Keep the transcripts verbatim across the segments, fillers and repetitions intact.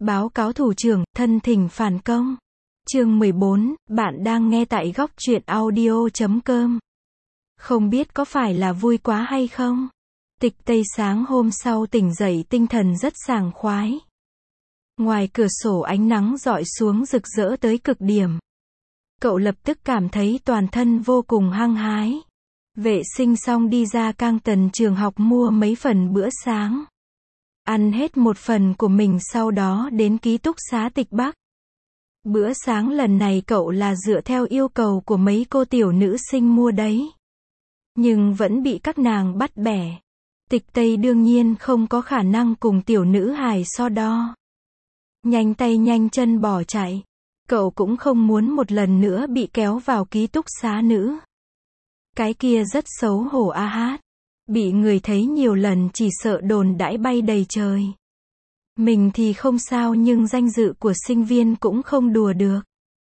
Báo cáo thủ trưởng, thân thỉnh phản công. Chương mười bốn, bạn đang nghe tại góc truyện audio chấm com. Không biết có phải là vui quá hay không? Tịch Tây sáng hôm sau tỉnh dậy tinh thần rất sảng khoái. Ngoài cửa sổ ánh nắng rọi xuống rực rỡ tới cực điểm. Cậu lập tức cảm thấy toàn thân vô cùng hăng hái. Vệ sinh xong đi ra Cang Tần trường học mua mấy phần bữa sáng. Ăn hết một phần của mình sau đó đến ký túc xá Tịch Bắc. Bữa sáng lần này cậu là dựa theo yêu cầu của mấy cô tiểu nữ sinh mua đấy. Nhưng vẫn bị các nàng bắt bẻ. Tịch Tây đương nhiên không có khả năng cùng tiểu nữ hài so đo. Nhanh tay nhanh chân bỏ chạy. Cậu cũng không muốn một lần nữa bị kéo vào ký túc xá nữ. Cái kia rất xấu hổ a hát. Bị người thấy nhiều lần chỉ sợ đồn đãi bay đầy trời. Mình thì không sao nhưng danh dự của sinh viên cũng không đùa được.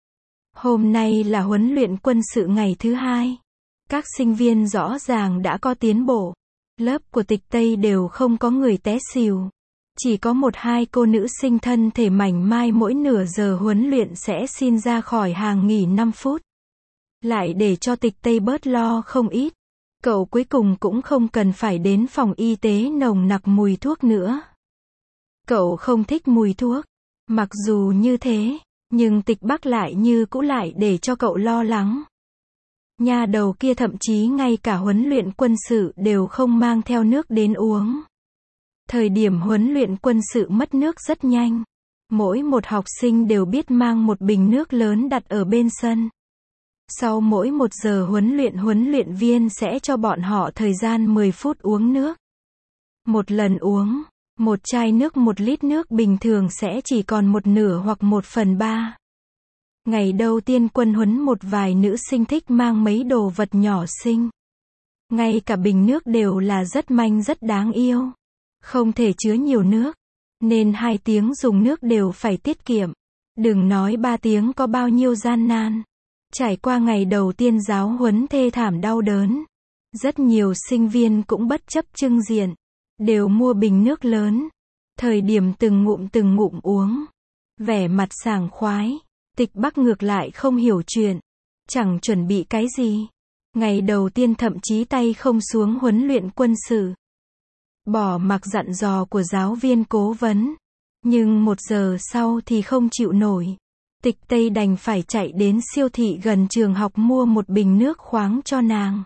Hôm nay là huấn luyện quân sự ngày thứ hai. Các sinh viên rõ ràng đã có tiến bộ. Lớp của Tịch Tây đều không có người té xỉu. Chỉ có một hai cô nữ sinh thân thể mảnh mai mỗi nửa giờ huấn luyện sẽ xin ra khỏi hàng nghỉ năm phút. Lại để cho Tịch Tây bớt lo không ít. Cậu cuối cùng cũng không cần phải đến phòng y tế nồng nặc mùi thuốc nữa. Cậu không thích mùi thuốc. Mặc dù như thế, nhưng Tịch Bắc lại như cũ lại để cho cậu lo lắng. Nhà đầu kia thậm chí ngay cả huấn luyện quân sự đều không mang theo nước đến uống. Thời điểm huấn luyện quân sự mất nước rất nhanh. Mỗi một học sinh đều biết mang một bình nước lớn đặt ở bên sân. Sau mỗi một giờ huấn luyện huấn luyện viên sẽ cho bọn họ thời gian mười phút uống nước. Một lần uống, một chai nước một lít nước bình thường sẽ chỉ còn một nửa hoặc một phần ba. Ngày đầu tiên quân huấn một vài nữ sinh thích mang mấy đồ vật nhỏ xinh. Ngay cả bình nước đều là rất manh rất đáng yêu. Không thể chứa nhiều nước. Nên hai tiếng dùng nước đều phải tiết kiệm. Đừng nói ba tiếng có bao nhiêu gian nan. Trải qua ngày đầu tiên giáo huấn thê thảm đau đớn. Rất nhiều sinh viên cũng bất chấp trưng diện. Đều mua bình nước lớn. Thời điểm từng ngụm từng ngụm uống. Vẻ mặt sảng khoái. Tịch Bắc ngược lại không hiểu chuyện. Chẳng chuẩn bị cái gì. Ngày đầu tiên thậm chí tay không xuống huấn luyện quân sự. Bỏ mặc dặn dò của giáo viên cố vấn. Nhưng một giờ sau thì không chịu nổi. Tịch Tây đành phải chạy đến siêu thị gần trường học mua một bình nước khoáng cho nàng.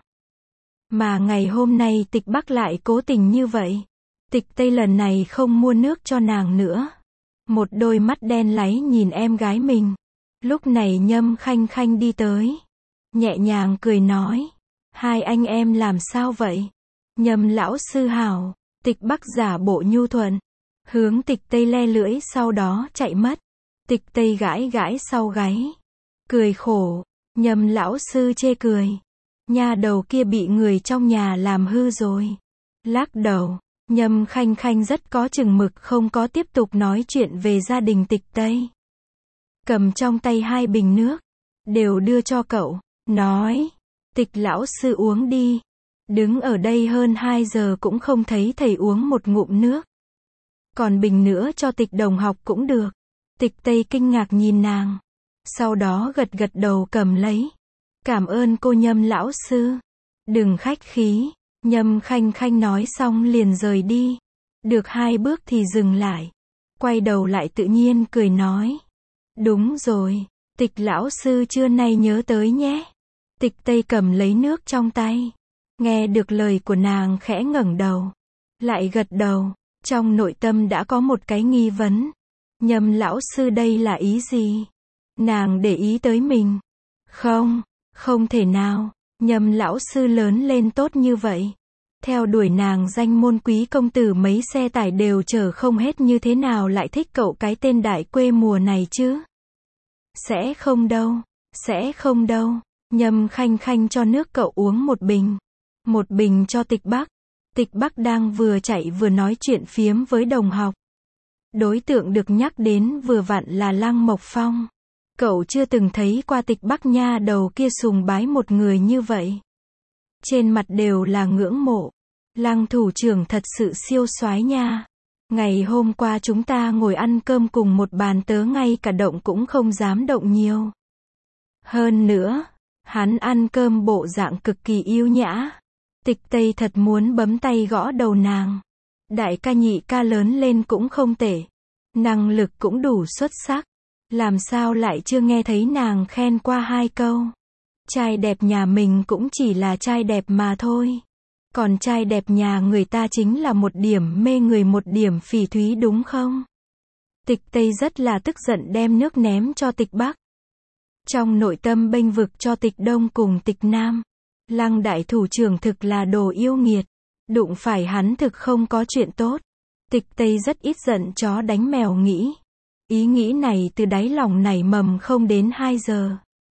Mà ngày hôm nay Tịch Bắc lại cố tình như vậy. Tịch Tây lần này không mua nước cho nàng nữa. Một đôi mắt đen láy nhìn em gái mình. Lúc này Nhâm Khanh Khanh đi tới. Nhẹ nhàng cười nói. Hai anh em làm sao vậy? Nhâm lão sư hảo. Tịch Bắc giả bộ nhu thuận. Hướng Tịch Tây le lưỡi sau đó chạy mất. Tịch Tây gãi gãi sau gáy. Cười khổ. Nhâm lão sư chê cười. Nhà đầu kia bị người trong nhà làm hư rồi. Lắc đầu. Nhâm Khanh Khanh rất có chừng mực không có tiếp tục nói chuyện về gia đình Tịch Tây. Cầm trong tay hai bình nước. Đều đưa cho cậu. Nói. Tịch lão sư uống đi. Đứng ở đây hơn hai giờ cũng không thấy thầy uống một ngụm nước. Còn bình nữa cho Tịch đồng học cũng được. Tịch Tây kinh ngạc nhìn nàng. Sau đó gật gật đầu cầm lấy. Cảm ơn cô Nhâm lão sư. Đừng khách khí. Nhâm Khanh Khanh nói xong liền rời đi. Được hai bước thì dừng lại. Quay đầu lại tự nhiên cười nói. Đúng rồi. Tịch lão sư trưa nay nhớ tới nhé. Tịch Tây cầm lấy nước trong tay. Nghe được lời của nàng khẽ ngẩng đầu. Lại gật đầu. Trong nội tâm đã có một cái nghi vấn. Nhâm lão sư đây là ý gì? Nàng để ý tới mình. Không, không thể nào. Nhâm lão sư lớn lên tốt như vậy. Theo đuổi nàng danh môn quý công tử mấy xe tải đều chở không hết như thế nào lại thích cậu cái tên đại quê mùa này chứ? Sẽ không đâu, sẽ không đâu. Nhâm Khanh Khanh cho nước cậu uống một bình. Một bình cho Tịch Bắc. Tịch Bắc đang vừa chạy vừa nói chuyện phiếm với đồng học. Đối tượng được nhắc đến vừa vặn là Lăng Mộc Phong. Cậu chưa từng thấy qua Tịch Bắc nha đầu kia sùng bái một người như vậy. Trên mặt đều là ngưỡng mộ. Lăng thủ trưởng thật sự siêu soái nha. Ngày hôm qua chúng ta ngồi ăn cơm cùng một bàn tớ ngay cả động cũng không dám động nhiều. Hơn nữa, hắn ăn cơm bộ dạng cực kỳ yêu nhã. Tịch Tây thật muốn bấm tay gõ đầu nàng. Đại ca nhị ca lớn lên cũng không tệ. Năng lực cũng đủ xuất sắc. Làm sao lại chưa nghe thấy nàng khen qua hai câu. Trai đẹp nhà mình cũng chỉ là trai đẹp mà thôi. Còn trai đẹp nhà người ta chính là một điểm mê người một điểm phỉ thúy đúng không? Tịch Tây rất là tức giận đem nước ném cho Tịch Bắc. Trong nội tâm bênh vực cho Tịch Đông cùng Tịch Nam. Lăng đại thủ trưởng thực là đồ yêu nghiệt. Đụng phải hắn thực không có chuyện tốt. Tịch Tây rất ít giận chó đánh mèo nghĩ. Ý nghĩ này từ đáy lòng nảy mầm không đến hai giờ.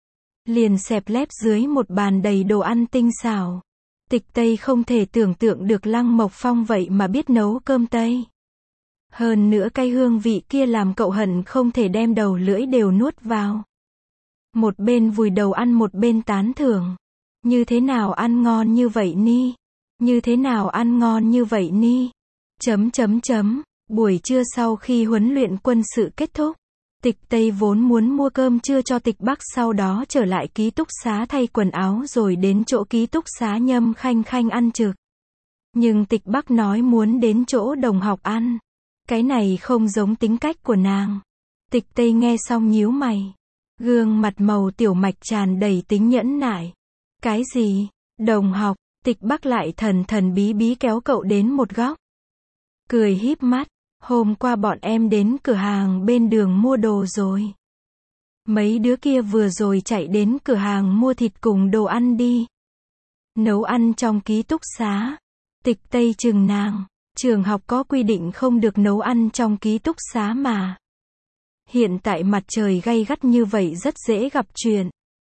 Liền xẹp lép dưới một bàn đầy đồ ăn tinh xảo. Tịch Tây không thể tưởng tượng được Lăng Mộc Phong vậy mà biết nấu cơm Tây. Hơn nữa cái hương vị kia làm cậu hận không thể đem đầu lưỡi đều nuốt vào. Một bên vùi đầu ăn một bên tán thưởng. Như thế nào ăn ngon như vậy ni? Như thế nào ăn ngon như vậy ni? Chấm chấm chấm. Buổi trưa sau khi huấn luyện quân sự kết thúc, Tịch Tây vốn muốn mua cơm trưa cho Tịch Bắc sau đó trở lại ký túc xá thay quần áo rồi đến chỗ ký túc xá Nhâm Khanh Khanh ăn trực. Nhưng Tịch Bắc nói muốn đến chỗ đồng học ăn. Cái này không giống tính cách của nàng. Tịch Tây nghe xong nhíu mày. Gương mặt màu tiểu mạch tràn đầy tính nhẫn nại. Cái gì? Đồng học? Tịch Bắc lại thần thần bí bí kéo cậu đến một góc. Cười híp mắt. Hôm qua bọn em đến cửa hàng bên đường mua đồ rồi. Mấy đứa kia vừa rồi chạy đến cửa hàng mua thịt cùng đồ ăn đi. Nấu ăn trong ký túc xá. Tịch Tây chừng nàng. Trường học có quy định không được nấu ăn trong ký túc xá mà. Hiện tại mặt trời gay gắt như vậy rất dễ gặp chuyện.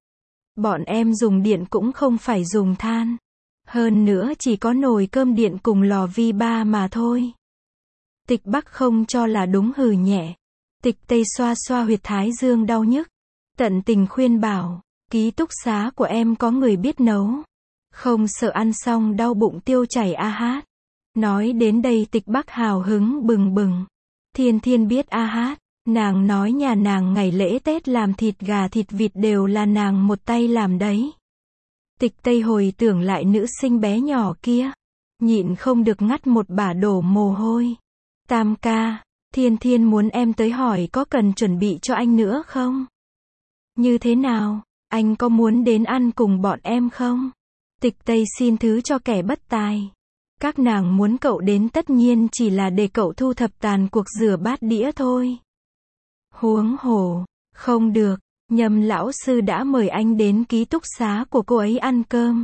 Bọn em dùng điện cũng không phải dùng than. Hơn nữa chỉ có nồi cơm điện cùng lò vi ba mà thôi. Tịch Bắc không cho là đúng hừ nhẹ. Tịch Tây xoa xoa huyệt thái dương đau nhức. Tận tình khuyên bảo, ký túc xá của em có người biết nấu. Không sợ ăn xong đau bụng tiêu chảy a hát. Nói đến đây Tịch Bắc hào hứng bừng bừng. Thiên Thiên biết a hát. Nàng nói nhà nàng ngày lễ Tết làm thịt gà thịt vịt đều là nàng một tay làm đấy. Tịch Tây hồi tưởng lại nữ sinh bé nhỏ kia. Nhịn không được ngắt một bả đổ mồ hôi. Tam ca, Thiên Thiên muốn em tới hỏi có cần chuẩn bị cho anh nữa không? Như thế nào, anh có muốn đến ăn cùng bọn em không? Tịch Tây xin thứ cho kẻ bất tài. Các nàng muốn cậu đến tất nhiên chỉ là để cậu thu thập tàn cuộc rửa bát đĩa thôi. Huống hồ, không được, Nhâm lão sư đã mời anh đến ký túc xá của cô ấy ăn cơm.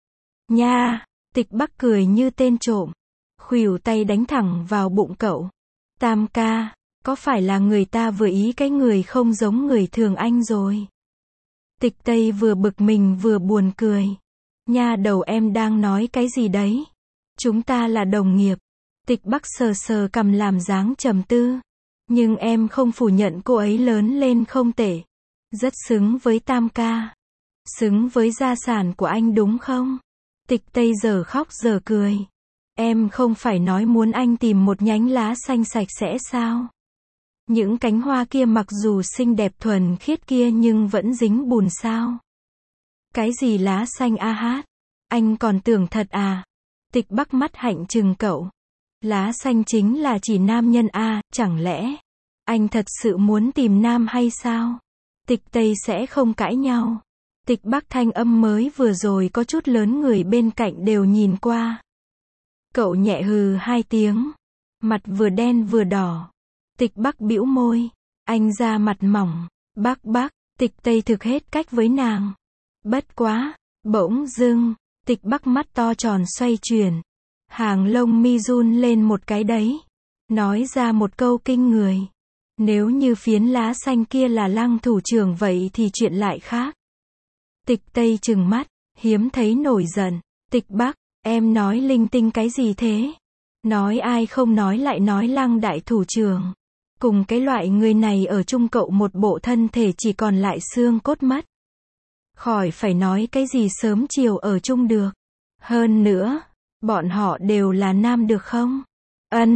Nha, Tịch Bắc cười như tên trộm. Khuỷu tay đánh thẳng vào bụng cậu. Tam ca, có phải là người ta vừa ý cái người không giống người thường anh rồi? Tịch Tây vừa bực mình vừa buồn cười. Nha đầu em đang nói cái gì đấy? Chúng ta là đồng nghiệp. Tịch Bắc sờ sờ cằm làm dáng trầm tư. Nhưng em không phủ nhận cô ấy lớn lên không tệ. Rất xứng với Tam ca. Xứng với gia sản của anh đúng không? Tịch Tây giờ khóc giờ cười. Em không phải nói muốn anh tìm một nhánh lá xanh sạch sẽ sao? Những cánh hoa kia mặc dù xinh đẹp thuần khiết kia nhưng vẫn dính bùn sao? Cái gì lá xanh a hát? Anh còn tưởng thật à? Tịch Bắc mắt hạnh trừng cậu. Lá xanh chính là chỉ nam nhân a, chẳng lẽ anh thật sự muốn tìm nam hay sao? Tịch Tây sẽ không cãi nhau. Tịch Bắc thanh âm mới vừa rồi có chút lớn người bên cạnh đều nhìn qua. Cậu nhẹ hừ hai tiếng. Mặt vừa đen vừa đỏ. Tịch Bắc bĩu môi. Anh ra mặt mỏng. Bác bác, Tịch Tây thực hết cách với nàng. Bất quá, bỗng dưng, Tịch Bắc mắt to tròn xoay chuyển. Hàng lông mi run lên một cái đấy. Nói ra một câu kinh người. Nếu như phiến lá xanh kia là Lăng thủ trưởng vậy thì chuyện lại khác. Tịch Tây trừng mắt, hiếm thấy nổi giận. Tịch Bắc, em nói linh tinh cái gì thế? Nói ai không nói lại nói Lăng đại thủ trưởng. Cùng cái loại người này ở chung cậu một bộ thân thể chỉ còn lại xương cốt mất. Khỏi phải nói cái gì sớm chiều ở chung được. Hơn nữa, bọn họ đều là nam được không? Ân,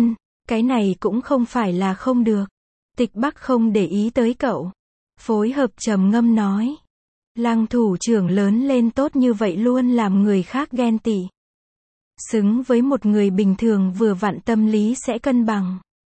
Cái này cũng không phải là không được. Tịch Bắc không để ý tới cậu. Phối hợp trầm ngâm nói. Lăng thủ trưởng lớn lên tốt như vậy luôn làm người khác ghen tị. Xứng với một người bình thường vừa vặn tâm lý sẽ cân bằng.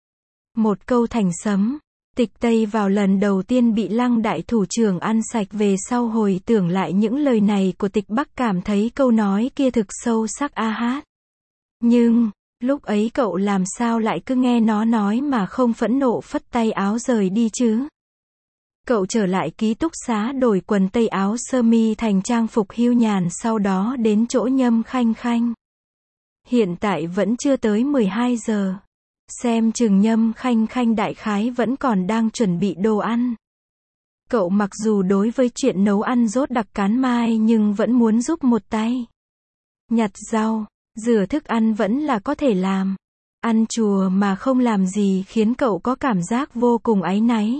Một câu thành sấm. Tịch Tây vào lần đầu tiên bị Lăng đại thủ trưởng ăn sạch về sau hồi tưởng lại những lời này của Tịch Bắc cảm thấy câu nói kia thực sâu sắc a hát. Nhưng, lúc ấy cậu làm sao lại cứ nghe nó nói mà không phẫn nộ phất tay áo rời đi chứ? Cậu trở lại ký túc xá đổi quần tây áo sơ mi thành trang phục hưu nhàn sau đó đến chỗ Nhâm Khanh Khanh. Hiện tại vẫn chưa tới mười hai giờ. Xem chừng Nhâm Khanh Khanh đại khái vẫn còn đang chuẩn bị đồ ăn. Cậu mặc dù đối với chuyện nấu ăn rốt đặc cán mai nhưng vẫn muốn giúp một tay. Nhặt rau, rửa thức ăn vẫn là có thể làm. Ăn chùa mà không làm gì khiến cậu có cảm giác vô cùng áy náy.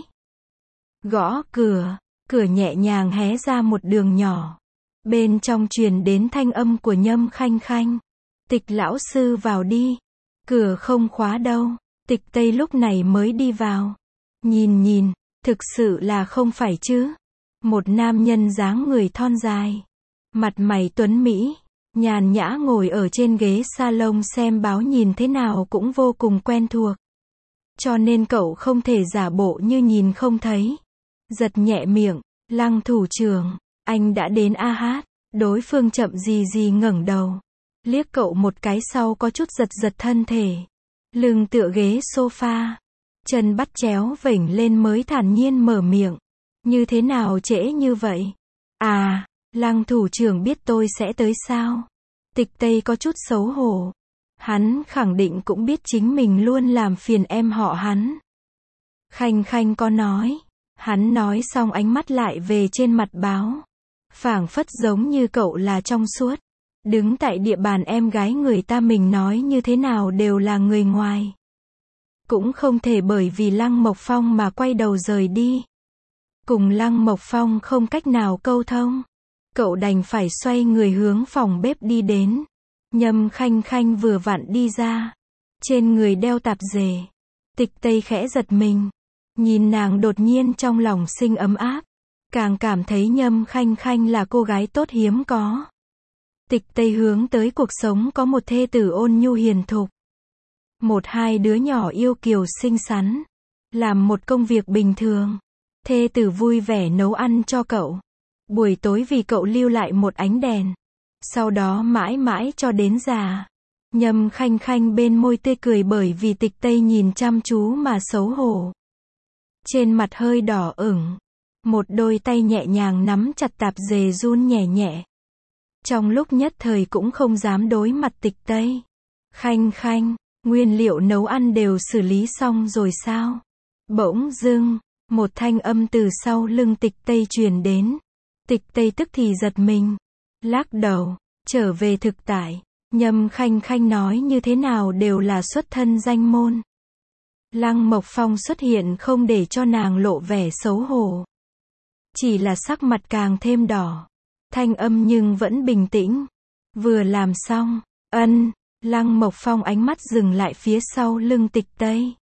Gõ cửa, cửa nhẹ nhàng hé ra một đường nhỏ. Bên trong truyền đến thanh âm của Nhâm Khanh Khanh. Tịch lão sư vào đi. Cửa không khóa đâu. Tịch Tây lúc này mới đi vào. Nhìn nhìn, thực sự là không phải chứ. Một nam nhân dáng người thon dài. Mặt mày tuấn mỹ. Nhàn nhã ngồi ở trên ghế salon xem báo nhìn thế nào cũng vô cùng quen thuộc. Cho nên cậu không thể giả bộ như nhìn không thấy. Giật nhẹ miệng. Lăng thủ trưởng, anh đã đến a hát. Đối phương chậm gì gì ngẩng đầu. Liếc cậu một cái sau có chút giật giật thân thể. Lưng tựa ghế sofa. Chân bắt chéo vểnh lên mới thản nhiên mở miệng. Như thế nào trễ như vậy? À, Lăng thủ trưởng biết tôi sẽ tới sao? Tịch Tây có chút xấu hổ. Hắn khẳng định cũng biết chính mình luôn làm phiền em họ hắn. Khanh Khanh có nói. Hắn nói xong ánh mắt lại về trên mặt báo. Phảng phất giống như cậu là trong suốt. Đứng tại địa bàn em gái người ta mình nói như thế nào đều là người ngoài. Cũng không thể bởi vì Lăng Mộc Phong mà quay đầu rời đi. Cùng Lăng Mộc Phong không cách nào câu thông. Cậu đành phải xoay người hướng phòng bếp đi đến. Nhâm Khanh Khanh vừa vặn đi ra. Trên người đeo tạp dề. Tịch Tây khẽ giật mình. Nhìn nàng đột nhiên trong lòng sinh ấm áp. Càng cảm thấy Nhâm Khanh Khanh là cô gái tốt hiếm có. Tịch Tây hướng tới cuộc sống có một thê tử ôn nhu hiền thục. Một hai đứa nhỏ yêu kiều xinh xắn. Làm một công việc bình thường. Thê tử vui vẻ nấu ăn cho cậu. Buổi tối vì cậu lưu lại một ánh đèn. Sau đó mãi mãi cho đến già. Nhâm Khanh Khanh bên môi tươi cười bởi vì Tịch Tây nhìn chăm chú mà xấu hổ. Trên mặt hơi đỏ ửng. Một đôi tay nhẹ nhàng nắm chặt tạp dề run nhẹ nhẹ. Trong lúc nhất thời cũng không dám đối mặt Tịch Tây. Khanh Khanh, nguyên liệu nấu ăn đều xử lý xong rồi sao? Bỗng dưng, một thanh âm từ sau lưng Tịch Tây truyền đến. Tịch Tây tức thì giật mình. Lắc đầu, trở về thực tại. Nhâm Khanh Khanh nói như thế nào đều là xuất thân danh môn. Lăng Mộc Phong xuất hiện không để cho nàng lộ vẻ xấu hổ. Chỉ là sắc mặt càng thêm đỏ. Thanh âm nhưng vẫn bình tĩnh. Vừa làm xong, ân, Lăng Mộc Phong ánh mắt dừng lại phía sau lưng Tịch Tây.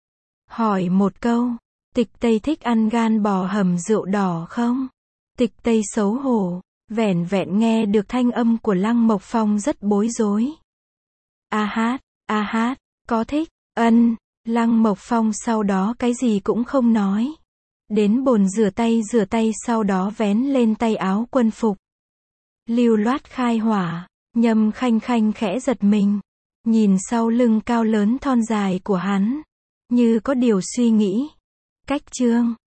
Hỏi một câu, Tịch Tây thích ăn gan bò hầm rượu đỏ không? Tịch Tây xấu hổ, vẻn vẹn nghe được thanh âm của Lăng Mộc Phong rất bối rối. A hát, a hát, có thích, ân, Lăng Mộc Phong sau đó cái gì cũng không nói. Đến bồn rửa tay rửa tay sau đó vén lên tay áo quân phục. Lưu loát khai hỏa, Nhâm Khanh Khanh khẽ giật mình. Nhìn sau lưng cao lớn thon dài của hắn. Như có điều suy nghĩ. Cách chương